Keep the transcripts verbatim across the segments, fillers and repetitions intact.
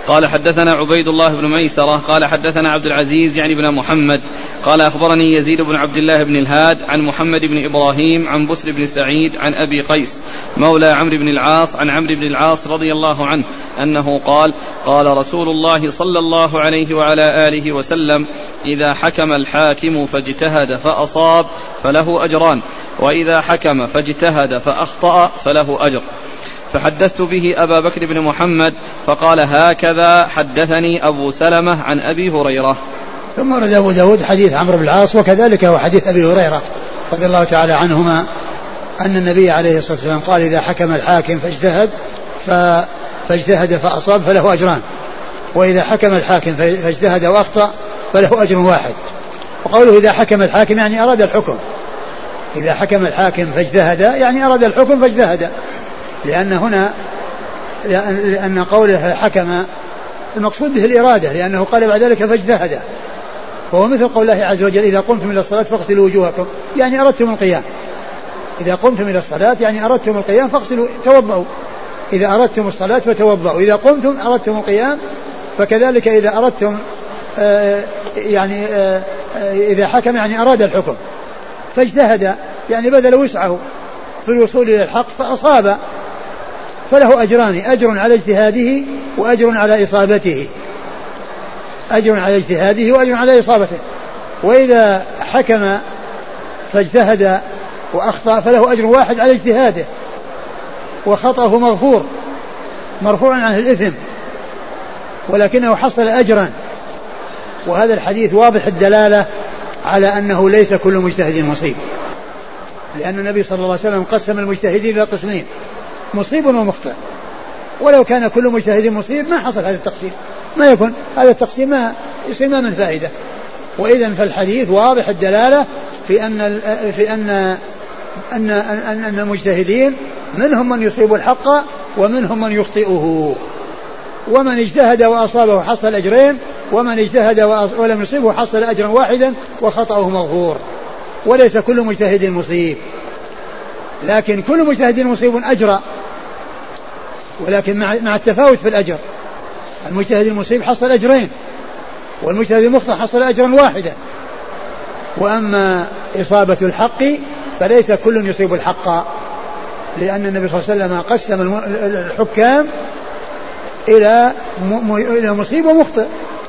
قال حدثنا عبيد الله بن ميسرة قال حدثنا عبد العزيز يعني بن محمد قال أخبرني يزيد بن عبد الله بن الهاد عن محمد بن إبراهيم عن بسر بن سعيد عن أبي قيس مولى عمرو بن العاص عن عمرو بن العاص رضي الله عنه أنه قال قال رسول الله صلى الله عليه وعلى آله وسلم إذا حكم الحاكم فاجتهد فأصاب فله أجران وإذا حكم فاجتهد فأخطأ فله أجر. فحدثت به أبا بكر بن محمد فقال هكذا حدثني أبو سلمة عن أبي هريرة. ثم ورد أبو داود حديث عمرو بن العاص وكذلك هو حديث أبي هريرة رضي الله تعالى عنهما أن النبي عليه الصلاة والسلام قال إذا حكم الحاكم فاجتهد فاجتهد فأصاب فله أجران وإذا حكم الحاكم فاجتهد وأخطأ فله أجر واحد. وقوله إذا حكم الحاكم يعني أراد الحكم، إذا حكم الحاكم فاجتهد يعني أراد الحكم فاجتهد، لأن هنا لأن قوله حكم المقصود به الإرادة، لأنه قال بعد ذلك فاجتهد، وهو مثل قول الله عز وجل إذا قمتم إلى الصلاة فاغسلوا وجوهكم يعني أردتم القيام، إذا قمتم إلى الصلاة يعني أردتم القيام فاغسلوا توضؤوا، إذا أردتم الصلاة فتوضؤوا، إذا قمتم أردتم القيام، فكذلك إذا أردتم آه يعني آه إذا حكم يعني أراد الحكم، فاجتهد يعني بذل وسعه في الوصول إلى الحق فأصاب فله أجران، أجر على اجتهاده وأجر على إصابته، أجر على اجتهاده وأجر على إصابته. وإذا حكم فاجتهد وأخطأ فله أجر واحد على اجتهاده وخطأه مغفور مرفوع عنه الإثم ولكنه حصل أجرا. وهذا الحديث واضح الدلالة على أنه ليس كل مجتهد مصيب، لأن النبي صلى الله عليه وسلم قسم المجتهدين إلى قسمين مصيب ومخطئ، ولو كان كل مجتهد مصيب ما حصل هذا التقسيم، ما يكون هذا التقسيم ما يصير ما من فائدة. وإذن فالحديث واضح الدلالة في أن في أن أن أن, أن المجتهدين منهم من يصيب الحق ومنهم من يخطئه، ومن اجتهد وأصابه حصل أجرين، ومن اجتهد ولم يصيبه حصل أجرا واحدا وخطأه مغفور. وليس كل مجتهد مصيب، لكن كل مجتهد مصيب أجر، ولكن مع التفاوت في الأجر، المجتهد المصيب حصل أجرين والمجتهد المخطئ حصل أجرا واحدا. وأما إصابة الحق فليس كل يصيب الحق، لأن النبي صلى الله عليه وسلم قسم الحكام إلى مصيب ومخطئ،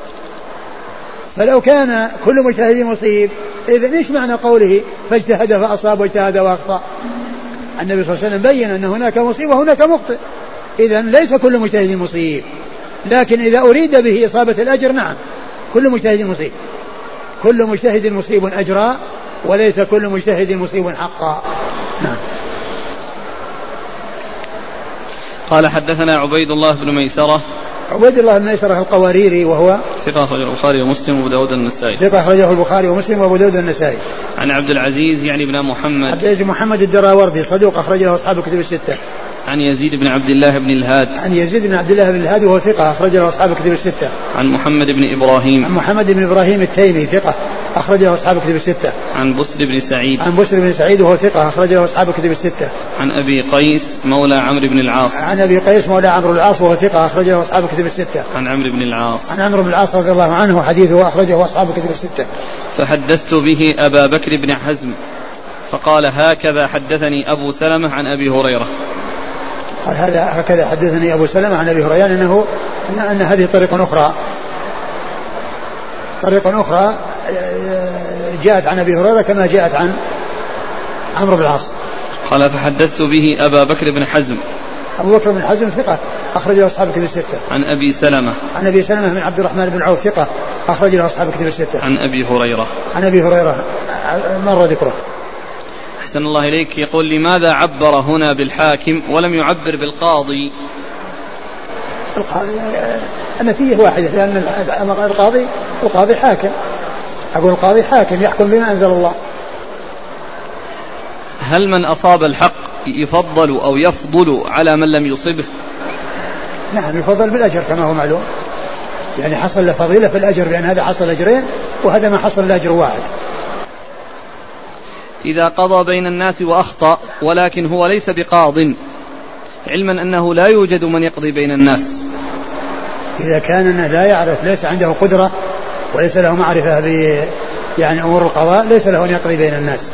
فلو كان كل مجتهد مصيب إذن إيش معنى قوله فاجتهد فأصاب واجتهد وأخطأ؟ النبي صلى الله عليه وسلم بين أن هناك مصيب وهناك مخطئ، إذن ليس كل مجتهد مصيب، لكن إذا أريد به إصابة الأجر نعم كل مجتهد مصيب، كل مجتهد مصيب أجرا وليس كل مجتهد مصيب حقا. نعم. قال حدثنا عبيد الله بن ميسرة عبيد الله بن ميسرة القواريري وهو ثقة أخرجه البخاري ومسلم وأبو داود النسائي ثقة أخرجه البخاري ومسلم وأبو داود النسائي. عن عبد العزيز يعني بن محمد عبد العزيز محمد الدراوردي صدوق أخرج له أصحاب الكتب الستة. عن يزيد بن عبد الله بن الهاد عن يزيد بن عبد الله بن الهاد وهو ثقة أخرج له أصحاب الكتب الستة. عن محمد بن إبراهيم عن محمد بن إبراهيم التيمي ثقة أخرج له أصحاب الكتب الستة. عن بسر بن سعيد عن بسر بن سعيد وهو ثقة أخرج له أصحاب الكتب الستة. عن أبي قيس مولى عمرو بن العاص عن أبي قيس مولى عمرو بن العاص وهو ثقة أخرج له أصحاب الكتب الستة. عن عمرو بن العاص عن عمرو بن العاص رضي الله عنه حديثه أخرجه أصحاب الكتب الستة. فحدثت به أبا بكر بن حزم فقال هكذا حدثني أبو سلمة عن أبي هريرة. قال هذا هكذا حدثني أبو سلمة عن أبي هريرة أنه أن هذه طريق أخرى طريق أخرى جاءت عن أبي هريرة كما جاءت عن عمرو بن العاص. قال فحدثت به أبا بكر بن حزم أبو بكر بن حزم ثقة أخرج له أصحاب الكتب الستة. عن أبي سلمة عن أبي سلمة بن عبد الرحمن بن عوف ثقة أخرج له أصحاب الكتب الستة. عن أبي هريرة عن أبي هريرة مر ذكره. أحسن الله إليك. يقول لماذا عبر هنا بالحاكم ولم يعبر بالقاضي؟ القاضي النتيجة واحدة، لأن القاضي القاضي حاكم، أقول القاضي حاكم يحكم بما أنزل الله. هل من أصاب الحق يفضل أو يفضل على من لم يصبه؟ نعم يفضل بالأجر كما هو معلوم، يعني حصل له فضيلة في الأجر، لأن هذا حصل أجرين وهذا ما حصل له أجر واحد. إذا قضى بين الناس وأخطأ ولكن هو ليس بقاض، علما أنه لا يوجد من يقضي بين الناس، إذا كان لا يعرف ليس عنده قدرة وليس له معرفة ب يعني أمور القضاء ليس له أن يقضي بين الناس.